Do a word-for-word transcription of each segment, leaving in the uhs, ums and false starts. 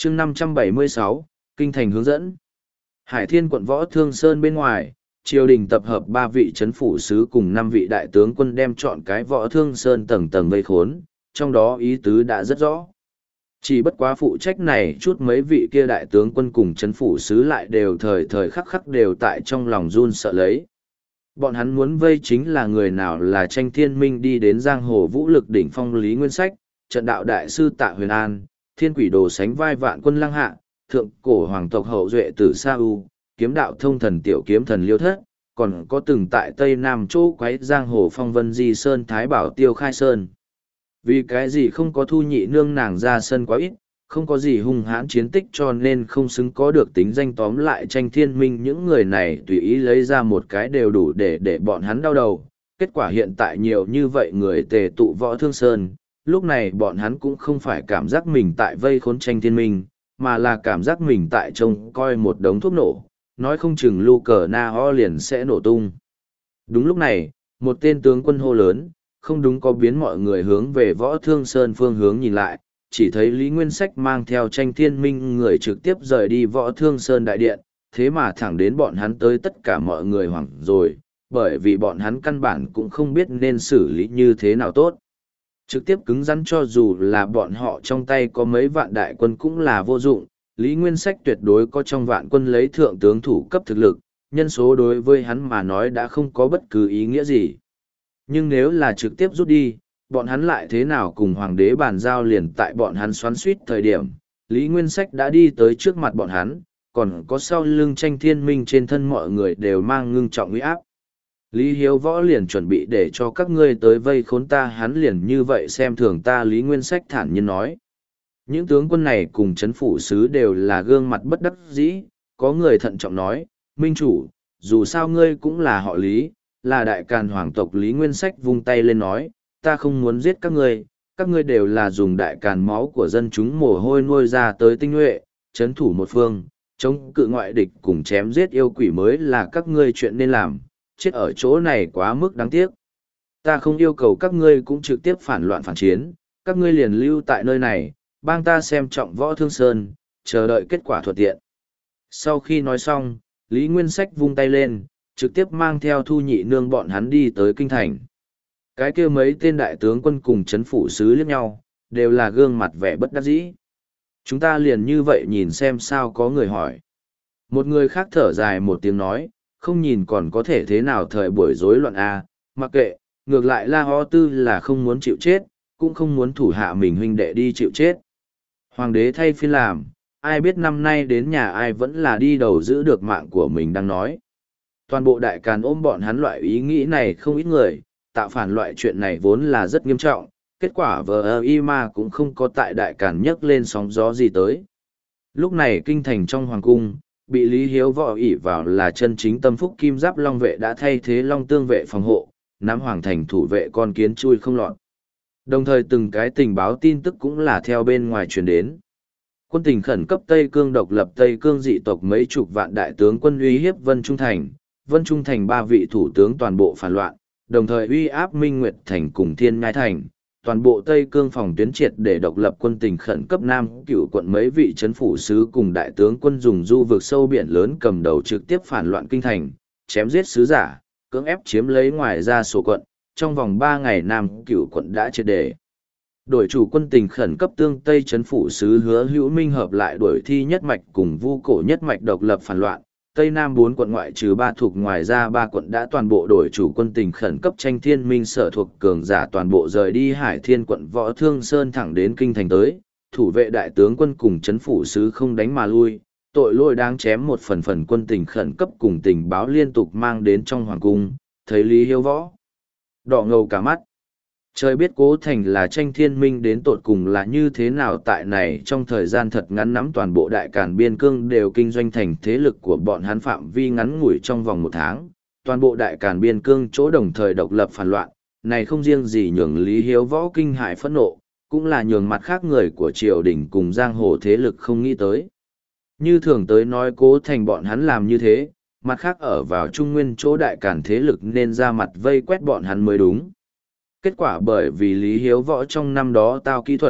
chương năm trăm bảy mươi sáu, Kinh thành hướng dẫn. Hải Thiên quận Võ Thương Sơn bên ngoài, triều đình tập hợp ba vị chấn phủ sứ cùng năm vị đại tướng quân đem chọn cái Võ Thương Sơn tầng tầng vây khốn, trong đó ý tứ đã rất rõ. Chỉ bất quá phụ trách này chút mấy vị kia đại tướng quân cùng chấn phủ sứ lại đều thời thời khắc khắc đều tại trong lòng run sợ lấy. Bọn hắn muốn vây chính là người nào là tranh thiên minh đi đến giang hồ vũ lực đỉnh phong Lý Nguyên Sách, trận đạo đại sư Tạ Huyền An, thiên quỷ đồ sánh vai vạn quân lăng hạ, thượng cổ hoàng tộc hậu duệ tử Sa U, kiếm đạo thông thần tiểu kiếm thần Liêu Thất, còn có từng tại Tây Nam chỗ quấy giang hồ phong vân di sơn Thái Bảo Tiêu Khai Sơn. Vì cái gì không có thu nhị nương nàng ra sân quá ít, không có gì hung hãn chiến tích cho nên không xứng có được tính danh tóm lại tranh thiên minh những người này tùy ý lấy ra một cái đều đủ để để bọn hắn đau đầu. Kết quả hiện tại nhiều như vậy người tề tụ Võ Thương Sơn, lúc này bọn hắn cũng không phải cảm giác mình tại vây khốn tranh thiên minh, mà là cảm giác mình tại trông coi một đống thuốc nổ, nói không chừng lu cờ na ho liền sẽ nổ tung. Đúng lúc này, một tên tướng quân hô lớn, không đúng có biến mọi người hướng về Võ Thương Sơn phương hướng nhìn lại, chỉ thấy Lý Nguyên Sách mang theo tranh thiên minh người trực tiếp rời đi Võ Thương Sơn đại điện, thế mà thẳng đến bọn hắn tới tất cả mọi người hoảng rồi, bởi vì bọn hắn căn bản cũng không biết nên xử lý như thế nào tốt. Trực tiếp cứng rắn cho dù là bọn họ trong tay có mấy vạn đại quân cũng là vô dụng, Lý Nguyên Sách tuyệt đối có trong vạn quân lấy thượng tướng thủ cấp thực lực, nhân số đối với hắn mà nói đã không có bất cứ ý nghĩa gì. Nhưng nếu là trực tiếp rút đi, bọn hắn lại thế nào cùng hoàng đế bàn giao liền tại bọn hắn xoắn suýt thời điểm, Lý Nguyên Sách đã đi tới trước mặt bọn hắn, còn có sau lưng tranh thiên minh trên thân mọi người đều mang ngưng trọng uy áp. Lý Hiếu Võ liền chuẩn bị để cho các ngươi tới vây khốn ta, hắn liền như vậy xem thường ta. Lý Nguyên Sách thản nhiên nói. Những tướng quân này cùng chấn phủ sứ đều là gương mặt bất đắc dĩ, có người thận trọng nói, Minh chủ, dù sao ngươi cũng là họ Lý, là đại càn hoàng tộc. Lý Nguyên Sách vung tay lên nói, ta không muốn giết các ngươi, các ngươi đều là dùng đại càn máu của dân chúng mồ hôi nuôi ra tới tinh nhuệ, chấn thủ một phương, chống cự ngoại địch cùng chém giết yêu quỷ mới là các ngươi chuyện nên làm, chết ở chỗ này quá mức đáng tiếc. Ta không yêu cầu các ngươi cũng trực tiếp phản loạn phản chiến, các ngươi liền lưu tại nơi này, bang ta xem trọng Võ Thương Sơn, chờ đợi kết quả thuận tiện. Sau khi nói xong, Lý Nguyên Sách vung tay lên, trực tiếp mang theo Thu Nhị nương bọn hắn đi tới kinh thành. Cái kia mấy tên đại tướng quân cùng chấn phủ sứ liếc nhau, đều là gương mặt vẻ bất đắc dĩ. Chúng ta liền như vậy nhìn xem sao, có người hỏi. Một người khác thở dài một tiếng nói, không nhìn còn có thể thế nào thời buổi rối loạn a, mặc kệ, ngược lại La Ho Tư là không muốn chịu chết, cũng không muốn thủ hạ mình huynh đệ đi chịu chết. Hoàng đế thay phiên làm, ai biết năm nay đến nhà ai vẫn là đi đầu giữ được mạng của mình đang nói. Toàn bộ đại càn ôm bọn hắn loại ý nghĩ này không ít người, tạo phản loại chuyện này vốn là rất nghiêm trọng, kết quả vờ y ma cũng không có tại đại càn nhấc lên sóng gió gì tới. Lúc này kinh thành trong hoàng cung, bị Lý Hiếu Võ ỷ vào là chân chính tâm phúc kim giáp long vệ đã thay thế long tương vệ phòng hộ, nắm hoàng thành thủ vệ con kiến chui không lọt. Đồng thời từng cái tình báo tin tức cũng là theo bên ngoài truyền đến. Quân tình khẩn cấp Tây Cương độc lập Tây Cương dị tộc mấy chục vạn đại tướng quân uy hiếp Vân Trung Thành, Vân Trung Thành ba vị thủ tướng toàn bộ phản loạn, đồng thời uy áp Minh Nguyệt Thành cùng Thiên Ngai Thành, toàn bộ Tây Cương phòng tuyến triệt để độc lập. Quân tình khẩn cấp Nam Cửu quận mấy vị chấn phủ sứ cùng đại tướng quân dùng du vực sâu biển lớn cầm đầu trực tiếp phản loạn kinh thành, chém giết sứ giả, cưỡng ép chiếm lấy ngoài ra sổ quận, trong vòng ba ngày Nam Cửu quận đã triệt để đổi chủ. Quân tình khẩn cấp Tương Tây chấn phủ sứ Hứa Hữu Minh hợp lại đuổi Thi nhất mạch cùng Vu Cổ nhất mạch độc lập phản loạn. Tây Nam bốn quận ngoại trừ ba thuộc ngoài ra ba quận đã toàn bộ đổi chủ. Quân tình khẩn cấp tranh thiên minh sở thuộc cường giả toàn bộ rời đi Hải Thiên quận Võ Thương Sơn thẳng đến kinh thành tới, thủ vệ đại tướng quân cùng chấn phủ sứ không đánh mà lui, tội lỗi đáng chém. Một phần phần quân tình khẩn cấp cùng tình báo liên tục mang đến trong hoàng cung, thấy Lý Hiếu Võ đỏ ngầu cả mắt. Trời biết Cố Thành là tranh thiên minh đến tột cùng là như thế nào, tại này trong thời gian thật ngắn nắm toàn bộ đại càn biên cương đều kinh doanh thành thế lực của bọn hắn phạm vi ngắn ngủi trong vòng một tháng, toàn bộ đại càn biên cương chỗ đồng thời độc lập phản loạn, này không riêng gì nhường Lý Hiếu Võ kinh hại phẫn nộ, cũng là nhường mặt khác người của triều đình cùng giang hồ thế lực không nghĩ tới. Như thường tới nói Cố Thành bọn hắn làm như thế, mặt khác ở vào trung nguyên chỗ đại càn thế lực nên ra mặt vây quét bọn hắn mới đúng. Kết quả bởi vì Lý Hiếu Võ trong năm đó tao kỹ thuật,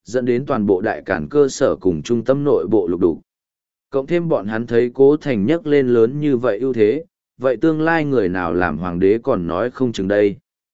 dẫn đến toàn bộ đại cản cơ sở cùng trung tâm nội bộ lục đục. Cộng thêm bọn hắn thấy Cố Thành nhấc lên lớn như vậy ưu thế, vậy tương lai người nào làm hoàng đế còn nói không chừng đây.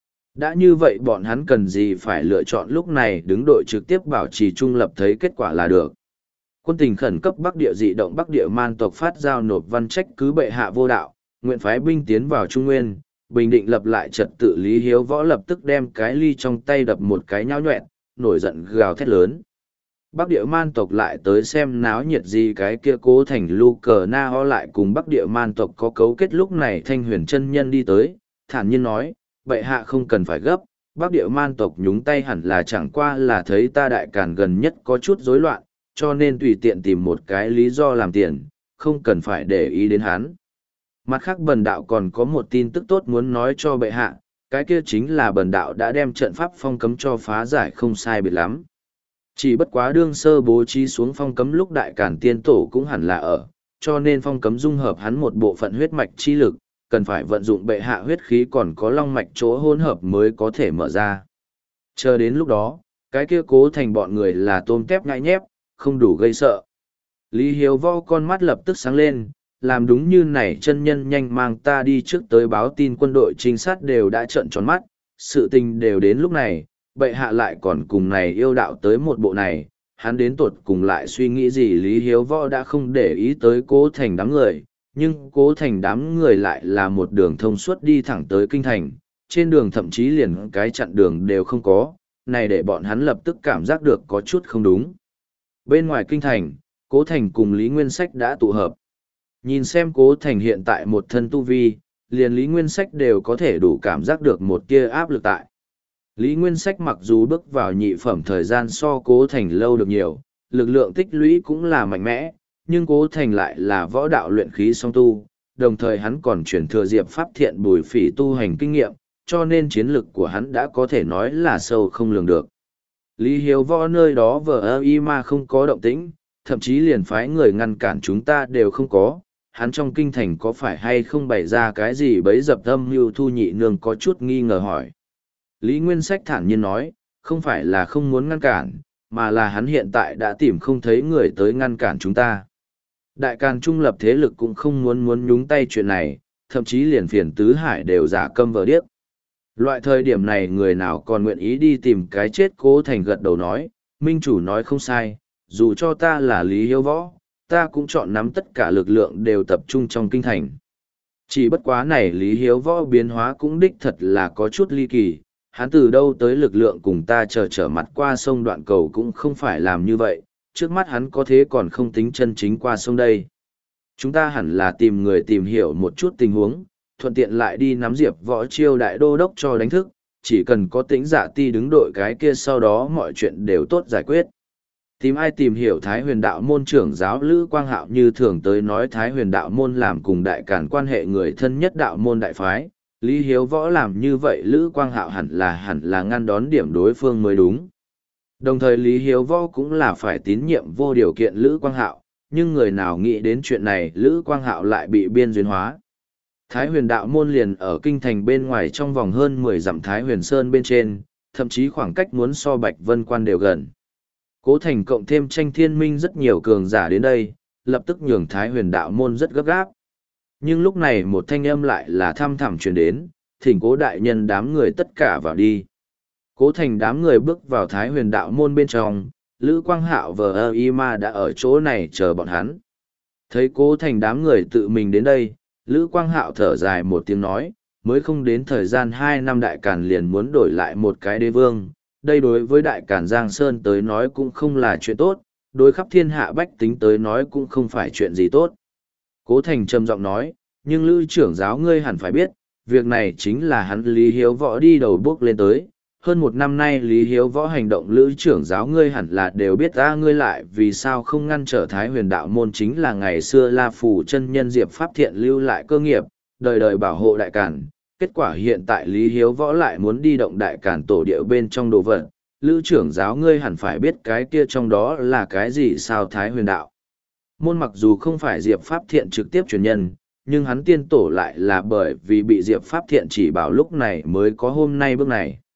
Đã như vậy bọn hắn cần gì phải lựa chọn lúc này đứng đội trực tiếp bảo trì trung lập thấy kết quả là được. Quân tình khẩn cấp Bắc Địa dị động Bắc Địa man tộc phát giao nộp văn trách cứ bệ hạ vô đạo, nguyện phái binh tiến vào Trung Nguyên, bình định lập lại trật tự. Lý Hiếu Võ lập tức đem cái ly trong tay đập một cái nhão nhoẹn, nổi giận gào thét lớn. Bắc Địa man tộc lại tới xem náo nhiệt gì, cái kia Cố Thành lu cờ na ho lại cùng Bắc Địa man tộc có cấu kết. Lúc này Thanh Huyền chân nhân đi tới, thản nhiên nói, bệ hạ không cần phải gấp, Bắc Địa man tộc nhúng tay hẳn là chẳng qua là thấy ta đại càn gần nhất có chút rối loạn, cho nên tùy tiện tìm một cái lý do làm tiền, không cần phải để ý đến hắn. Mặt khác bần đạo còn có một tin tức tốt muốn nói cho bệ hạ, cái kia chính là bần đạo đã đem trận pháp phong cấm cho phá giải không sai biệt lắm. Chỉ bất quá đương sơ bố trí xuống phong cấm lúc đại càn tiên tổ cũng hẳn là ở, cho nên phong cấm dung hợp hắn một bộ phận huyết mạch chi lực, cần phải vận dụng bệ hạ huyết khí còn có long mạch chỗ hỗn hợp mới có thể mở ra. Chờ đến lúc đó, cái kia Cố Thành bọn người là tôm tép ngại nhép, không đủ gây sợ. Lý Hiếu Võ con mắt lập tức sáng lên, làm đúng như này chân nhân nhanh mang ta đi trước tới báo tin. Quân đội trinh sát đều đã trợn tròn mắt, sự tình đều đến lúc này, bệ hạ lại còn cùng này yêu đạo tới một bộ này, hắn đến tột cùng lại suy nghĩ gì. Lý Hiếu Võ đã không để ý tới Cố Thành đám người, nhưng Cố Thành đám người lại là một đường thông suốt đi thẳng tới kinh thành, trên đường thậm chí liền cái chặn đường đều không có, này để bọn hắn lập tức cảm giác được có chút không đúng. Bên ngoài kinh thành, Cố Thành cùng Lý Nguyên Sách đã tụ hợp. Nhìn xem Cố Thành hiện tại một thân tu vi, liền Lý Nguyên Sách đều có thể đủ cảm giác được một tia áp lực tại. Lý Nguyên Sách mặc dù bước vào nhị phẩm thời gian so Cố Thành lâu được nhiều, lực lượng tích lũy cũng là mạnh mẽ, nhưng Cố Thành lại là võ đạo luyện khí song tu, đồng thời hắn còn chuyển thừa Diệp Pháp Thiện Bùi Phỉ tu hành kinh nghiệm, cho nên chiến lực của hắn đã có thể nói là sâu không lường được. Lý Hiếu Võ nơi đó vờ ơ y mà không có động tĩnh, thậm chí liền phái người ngăn cản chúng ta đều không có, hắn trong kinh thành có phải hay không bày ra cái gì bấy dập âm mưu thu nhị nương có chút nghi ngờ hỏi. Lý Nguyên Sách thản nhiên nói, không phải là không muốn ngăn cản, mà là hắn hiện tại đã tìm không thấy người tới ngăn cản chúng ta. Đại Càn trung lập thế lực cũng không muốn muốn nhúng tay chuyện này, thậm chí liền phiền tứ hải đều giả câm vờ điếc. Loại thời điểm này người nào còn nguyện ý đi tìm cái chết. Cố Thành gật đầu nói, minh chủ nói không sai, dù cho ta là Lý Hiếu Võ, ta cũng chọn nắm tất cả lực lượng đều tập trung trong kinh thành. Chỉ bất quá này Lý Hiếu Võ biến hóa cũng đích thật là có chút ly kỳ, hắn từ đâu tới lực lượng cùng ta chờ trở mặt qua sông Đoạn Cầu cũng không phải làm như vậy, trước mắt hắn có thế còn không tính chân chính qua sông đây. Chúng ta hẳn là tìm người tìm hiểu một chút tình huống, thuận tiện lại đi nắm Diệp Võ Chiêu đại đô đốc cho đánh thức, chỉ cần có Tĩnh Dạ Ti đứng đội cái kia sau đó mọi chuyện đều tốt giải quyết. Tìm ai tìm hiểu Thái Huyền Đạo môn trưởng giáo Lữ Quang Hạo như thường tới nói Thái Huyền Đạo môn làm cùng đại càn quan hệ người thân nhất đạo môn đại phái, Lý Hiếu Võ làm như vậy Lữ Quang Hạo hẳn là hẳn là ngăn đón điểm đối phương mới đúng. Đồng thời Lý Hiếu Võ cũng là phải tín nhiệm vô điều kiện Lữ Quang Hạo, nhưng người nào nghĩ đến chuyện này Lữ Quang Hạo lại bị biên duyên hóa. Thái Huyền Đạo môn liền ở kinh thành bên ngoài trong vòng hơn mười dặm Thái Huyền Sơn bên trên, thậm chí khoảng cách muốn so Bạch Vân Quan đều gần. Cố Thành cộng thêm Tranh Thiên Minh rất nhiều cường giả đến đây, lập tức nhường Thái Huyền Đạo môn rất gấp gáp. Nhưng lúc này một thanh âm lại là thăm thẳm truyền đến, thỉnh Cố đại nhân đám người tất cả vào đi. Cố Thành đám người bước vào Thái Huyền Đạo môn bên trong, Lữ Quang Hạo và ơ y ma đã ở chỗ này chờ bọn hắn. Thấy Cố Thành đám người tự mình đến đây, Lữ Quang Hạo thở dài một tiếng nói, mới không đến thời gian hai năm đại càn liền muốn đổi lại một cái đế vương, đây đối với đại càn Giang Sơn tới nói cũng không là chuyện tốt, đối khắp thiên hạ bách tính tới nói cũng không phải chuyện gì tốt. Cố Thành trầm giọng nói, nhưng Lữ trưởng giáo ngươi hẳn phải biết, việc này chính là hắn Lý Hiếu Võ đi đầu bước lên tới. Hơn một năm nay Lý Hiếu Võ hành động Lữ trưởng giáo ngươi hẳn là đều biết ta ngươi lại vì sao không ngăn trở Thái Huyền Đạo môn chính là ngày xưa La Phủ chân nhân Diệp Pháp Thiện lưu lại cơ nghiệp, đời đời bảo hộ đại càn. Kết quả hiện tại Lý Hiếu Võ lại muốn đi động đại càn tổ địa bên trong đồ vật, Lữ trưởng giáo ngươi hẳn phải biết cái kia trong đó là cái gì sao. Thái Huyền Đạo môn mặc dù không phải Diệp Pháp Thiện trực tiếp truyền nhân, nhưng hắn tiên tổ lại là bởi vì bị Diệp Pháp Thiện chỉ bảo lúc này mới có hôm nay bước này.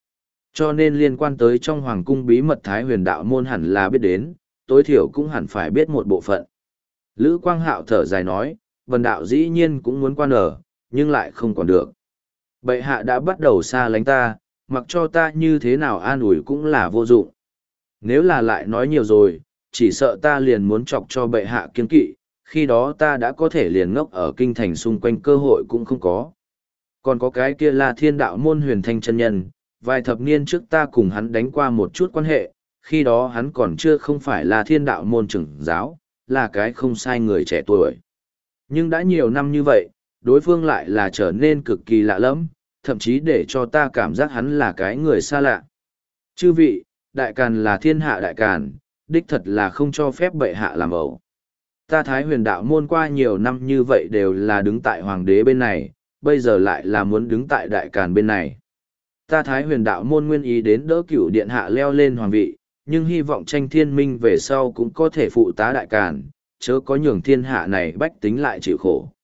Cho nên liên quan tới trong hoàng cung bí mật Thái huyền đạo môn hẳn là biết đến, tối thiểu cũng hẳn phải biết một bộ phận. Lữ Quang Hạo thở dài nói, vần đạo dĩ nhiên cũng muốn quan ở, nhưng lại không còn được. Bệ hạ đã bắt đầu xa lánh ta, mặc cho ta như thế nào an ủi cũng là vô dụng. Nếu là lại nói nhiều rồi, chỉ sợ ta liền muốn chọc cho bệ hạ kiên kỵ, khi đó ta đã có thể liền ngốc ở kinh thành xung quanh cơ hội cũng không có. Còn có cái kia là thiên đạo môn huyền thanh chân nhân, vài thập niên trước ta cùng hắn đánh qua một chút quan hệ, khi đó hắn còn chưa không phải là thiên đạo môn trưởng giáo, là cái không sai người trẻ tuổi. Nhưng đã nhiều năm như vậy, đối phương lại là trở nên cực kỳ lạ lẫm, thậm chí để cho ta cảm giác hắn là cái người xa lạ. Chư vị, đại càn là thiên hạ đại càn, đích thật là không cho phép bệ hạ làm ẩu. Ta Thái huyền đạo môn qua nhiều năm như vậy đều là đứng tại hoàng đế bên này, bây giờ lại là muốn đứng tại đại càn bên này. Ta Thái huyền đạo môn nguyên ý đến đỡ cửu điện hạ leo lên hoàng vị, nhưng hy vọng tranh thiên minh về sau cũng có thể phụ tá đại càn, chớ có nhường thiên hạ này bách tính lại chịu khổ.